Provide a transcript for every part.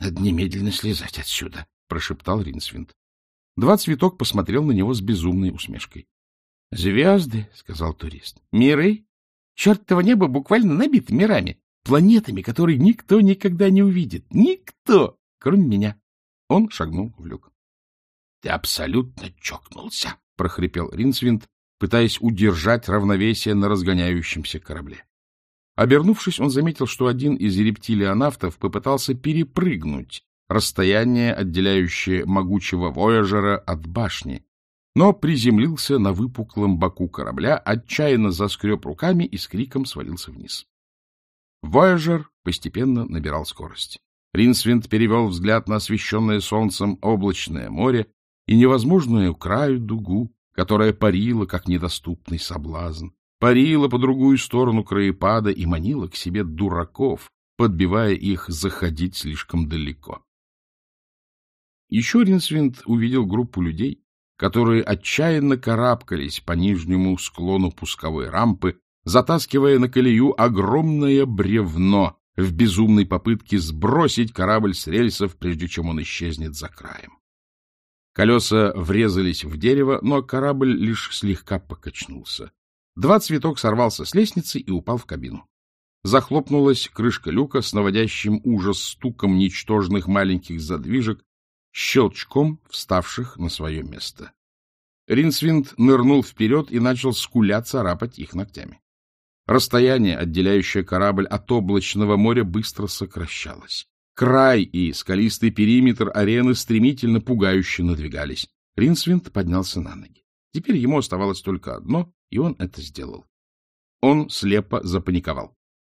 Надо немедленно слезать отсюда, — прошептал Ринсвинд. Два Цветок посмотрел на него с безумной усмешкой. — Звезды, — сказал турист, — миры. Чертово небо буквально набито мирами, планетами, которые никто никогда не увидит. Никто, кроме меня. Он шагнул в люк. — Ты абсолютно чокнулся, — прохрипел Ринсвинд, пытаясь удержать равновесие на разгоняющемся корабле. Обернувшись, он заметил, что один из рептилионавтов попытался перепрыгнуть расстояние, отделяющее могучего вояжера от башни, но приземлился на выпуклом боку корабля, отчаянно заскреб руками и с криком свалился вниз. Вояжер постепенно набирал скорость. Ринсвинд перевел взгляд на освещенное солнцем облачное море и невозможную краю дугу, которая парила, как недоступный соблазн, парила по другую сторону краепада и манила к себе дураков, подбивая их заходить слишком далеко. Еще Ринсвинд увидел группу людей, которые отчаянно карабкались по нижнему склону пусковой рампы, затаскивая на колею огромное бревно в безумной попытке сбросить корабль с рельсов, прежде чем он исчезнет за краем. Колеса врезались в дерево, но корабль лишь слегка покачнулся. Два Цветок сорвался с лестницы и упал в кабину. Захлопнулась крышка люка с наводящим ужас стуком ничтожных маленьких задвижек, щелчком вставших на свое место. Ринсвинд нырнул вперед и начал скуля царапать их ногтями. Расстояние, отделяющее корабль от облачного моря, быстро сокращалось. Край и скалистый периметр арены стремительно пугающе надвигались. Ринсвинд поднялся на ноги. Теперь ему оставалось только одно, и он это сделал. Он слепо запаниковал.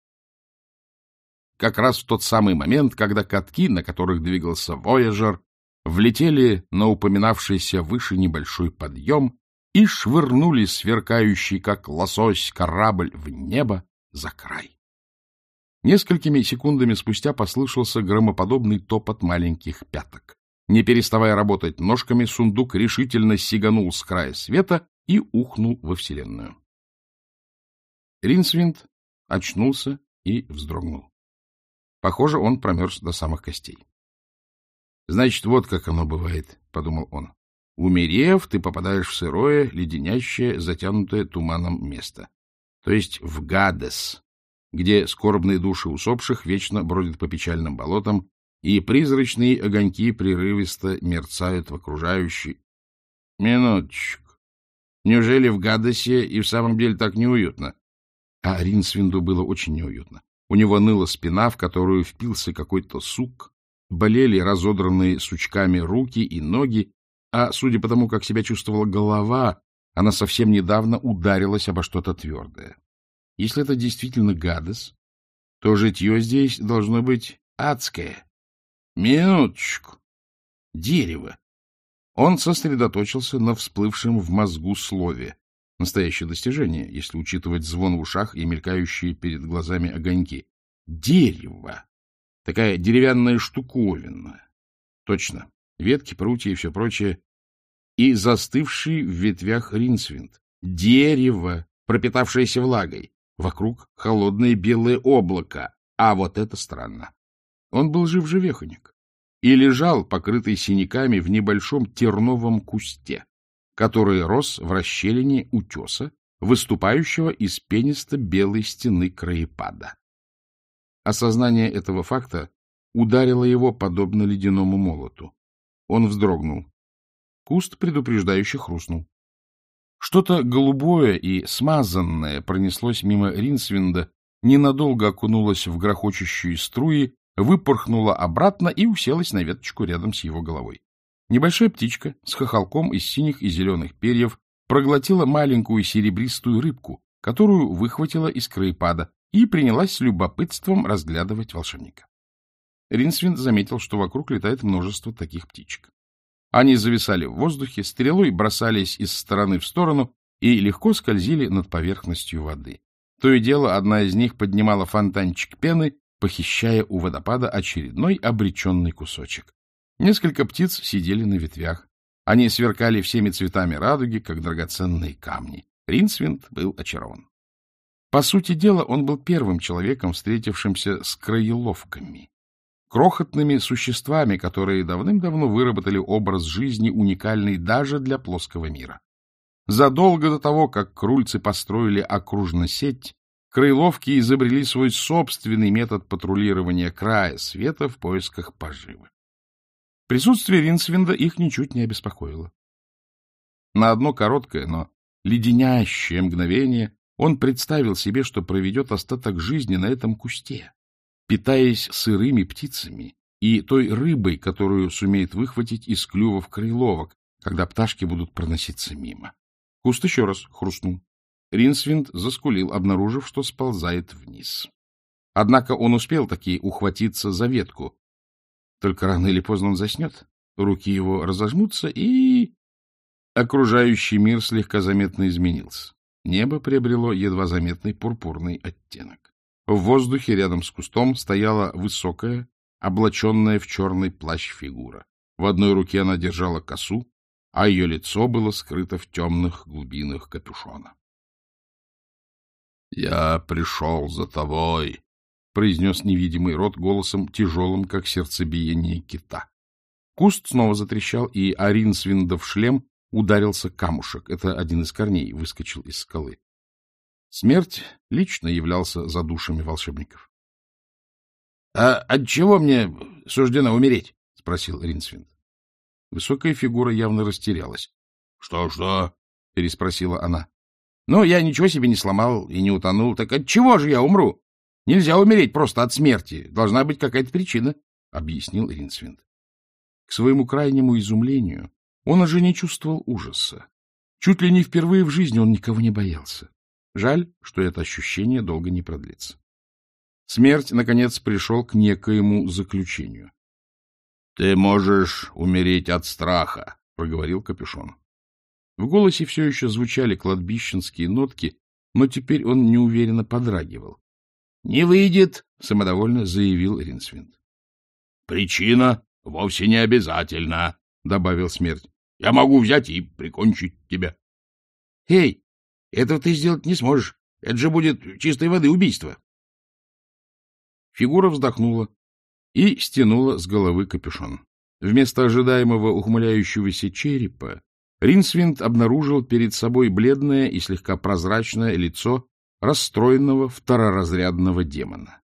Как раз в тот самый момент, когда катки, на которых двигался Вояжер, влетели на упоминавшийся выше небольшой подъем и швырнули сверкающий, как лосось, корабль в небо за край. Несколькими секундами спустя послышался громоподобный топот маленьких пяток. Не переставая работать ножками, сундук решительно сиганул с края света и ухнул во Вселенную. Ринсвинд очнулся и вздрогнул. Похоже, он промерз до самых костей. «Значит, вот как оно бывает», — подумал он. «Умерев, ты попадаешь в сырое, леденящее, затянутое туманом место, то есть в Гадес, где скорбные души усопших вечно бродят по печальным болотам, и призрачные огоньки прерывисто мерцают в окружающей...» Минуточку. Неужели в Гадесе и в самом деле так неуютно? А Ринсвинду было очень неуютно. У него ныла спина, в которую впился какой-то сук, болели разодранные сучками руки и ноги, а, судя по тому, как себя чувствовала голова, она совсем недавно ударилась обо что-то твердое. Если это действительно Гадес, то житье здесь должно быть адское. Минуточку. Дерево. Он сосредоточился на всплывшем в мозгу слове. Настоящее достижение, если учитывать звон в ушах и мелькающие перед глазами огоньки. Дерево. Такая деревянная штуковина. Точно. Ветки, прутья и все прочее. И застывший в ветвях Ринсвинд. Дерево, пропитавшееся влагой. Вокруг холодное белое облако. А вот это странно. Он был жив-живехонек и лежал, покрытый синяками, в небольшом терновом кусте, который рос в расщелине утеса, выступающего из пенисто-белой стены краепада. Осознание этого факта ударило его подобно ледяному молоту. Он вздрогнул. Куст предупреждающе хрустнул. Что-то голубое и смазанное пронеслось мимо Ринсвинда, ненадолго окунулось в грохочущие струи, выпорхнула обратно и уселась на веточку рядом с его головой. Небольшая птичка с хохолком из синих и зеленых перьев проглотила маленькую серебристую рыбку, которую выхватила из краепада, и принялась с любопытством разглядывать волшебника. Ринсвинд заметил, что вокруг летает множество таких птичек. Они зависали в воздухе, стрелой бросались из стороны в сторону и легко скользили над поверхностью воды. То и дело, одна из них поднимала фонтанчик пены, похищая у водопада очередной обреченный кусочек. Несколько птиц сидели на ветвях. Они сверкали всеми цветами радуги, как драгоценные камни. Ринсвинд был очарован. По сути дела, он был первым человеком, встретившимся с краеловками. крохотными существами, которые давным-давно выработали образ жизни, уникальный даже для плоского мира. Задолго до того, как крульцы построили окружно-сеть, крыловки изобрели свой собственный метод патрулирования края света в поисках поживы. Присутствие Ринсвинда их ничуть не обеспокоило. На одно короткое, но леденящее мгновение он представил себе, что проведет остаток жизни на этом кусте, питаясь сырыми птицами и той рыбой, которую сумеет выхватить из клювов крыловок, когда пташки будут проноситься мимо. Куст еще раз хрустнул. Ринсвинд заскулил, обнаружив, что сползает вниз. Однако он успел таки ухватиться за ветку. Только рано или поздно он заснет, руки его разожмутся, и... Окружающий мир слегка заметно изменился. Небо приобрело едва заметный пурпурный оттенок. В воздухе рядом с кустом стояла высокая, облаченная в черный плащ фигура. В одной руке она держала косу, а ее лицо было скрыто в темных глубинах капюшона. — Я пришел за тобой, — произнес невидимый рот голосом, тяжелым, как сердцебиение кита. Куст снова затрещал, и о Ринсвиндов шлем ударился камушек. Это один из корней выскочил из скалы. Смерть лично являлся за душами волшебников. — А отчего мне суждено умереть? — спросил Ринсвинд. Высокая фигура явно растерялась. — Что? — переспросила она. — Ну, я ничего себе не сломал и не утонул. Так от чего же я умру? Нельзя умереть просто от смерти. Должна быть какая-то причина, — объяснил Ринсвинд. К своему крайнему изумлению он уже не чувствовал ужаса. Чуть ли не впервые в жизни он никого не боялся. Жаль, что это ощущение долго не продлится. Смерть, наконец, пришел к некоему заключению. — Ты можешь умереть от страха, — проговорил капюшон. В голосе все еще звучали кладбищенские нотки, но теперь он неуверенно подрагивал. — Не выйдет, — самодовольно заявил Ринсвинд. — Причина вовсе не обязательна, — добавил смерть. — Я могу взять и прикончить тебя. — Эй, этого ты сделать не сможешь. Это же будет чистой воды убийство. Фигура вздохнула и стянула с головы капюшон. Вместо ожидаемого ухмыляющегося черепа Ринсвинд обнаружил перед собой бледное и слегка прозрачное лицо расстроенного второразрядного демона.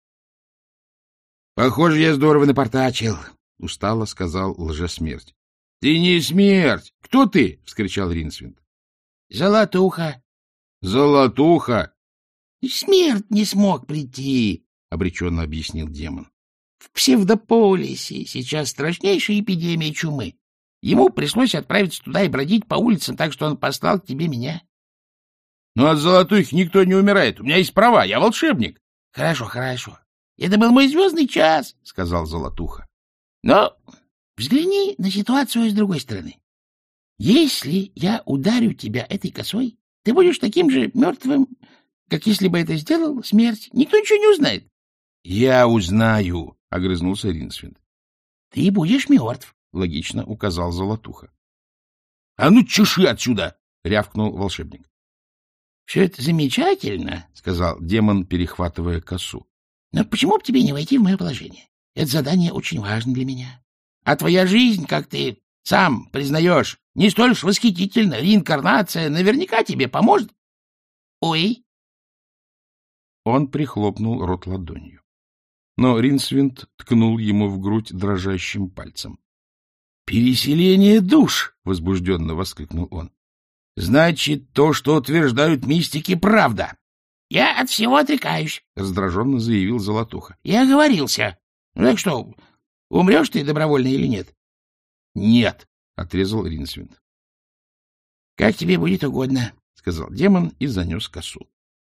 — Похоже, я здорово напортачил, — устало сказал лжесмерть. — Ты не смерть! Кто ты? — вскричал Ринсвинд. — Золотуха. — Золотуха? — Смерть не смог прийти, — обреченно объяснил демон. — В псевдополисе сейчас страшнейшая эпидемия чумы. Ему пришлось отправиться туда и бродить по улицам, так что он послал к тебе меня. — Ну, от золотухи никто не умирает. У меня есть права, я волшебник. — Хорошо, хорошо. Это был мой звездный час, — сказал Золотуха. — Но взгляни на ситуацию с другой стороны. Если я ударю тебя этой косой, ты будешь таким же мертвым, как если бы это сделал смерть. Никто ничего не узнает. — Я узнаю, — огрызнулся Ринсвинд. — Ты будешь мертв, — логично указал Золотуха. — А ну, чеши отсюда! — рявкнул волшебник. — Все это замечательно, — сказал демон, перехватывая косу. — Но почему бы тебе не войти в мое положение? Это задание очень важно для меня. А твоя жизнь, как ты сам признаешь, не столь уж восхитительна. Реинкарнация наверняка тебе поможет. Ой! Он прихлопнул рот ладонью. Но Ринсвинд ткнул ему в грудь дрожащим пальцем. — Переселение душ! — возбужденно воскликнул он. — Значит, то, что утверждают мистики, правда. — Я от всего отрекаюсь, — раздраженно заявил Золотуха. — Я оговорился. Ну так что, умрешь ты добровольно или нет? — Нет, — отрезал Ринсвинд. — Как тебе будет угодно, — сказал демон и занес косу.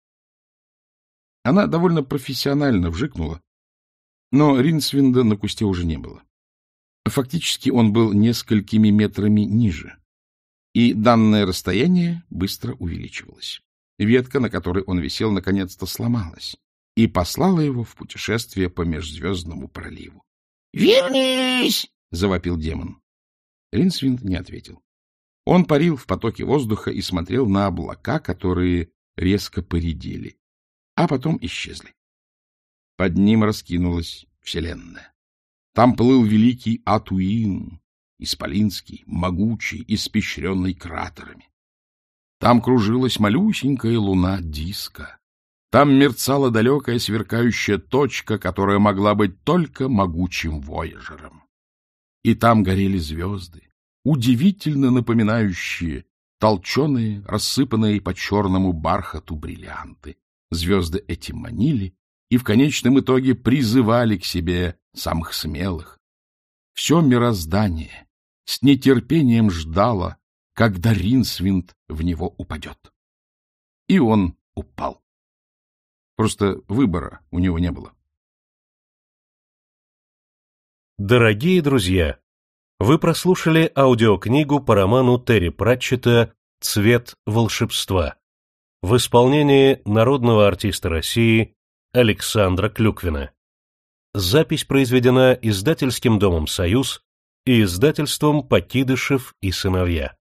Она довольно профессионально вжикнула, но Ринсвинда на кусте уже не было. Фактически он был несколькими метрами ниже, и данное расстояние быстро увеличивалось. Ветка, на которой он висел, наконец-то сломалась и послала его в путешествие по межзвездному проливу. — Вернись! — завопил демон. Ринсвинд не ответил. Он парил в потоке воздуха и смотрел на облака, которые резко поредели, а потом исчезли. Под ним раскинулась вселенная. Там плыл великий Атуин, исполинский, могучий, испещренный кратерами. Там кружилась малюсенькая луна диска. Там мерцала далекая сверкающая точка, которая могла быть только могучим вояжером. И там горели звезды, удивительно напоминающие толченые, рассыпанные по черному бархату бриллианты. Звезды эти манили и в конечном итоге призывали к себе самых смелых. Все мироздание с нетерпением ждало, когда Ринсвинд в него упадет. И он упал. Просто выбора у него не было. Дорогие друзья, вы прослушали аудиокнигу по роману Терри Пратчетта «Цвет волшебства» в исполнении народного артиста России Александра Клюквина. Запись произведена издательским домом «Союз» и издательством «Покидышев и сыновья».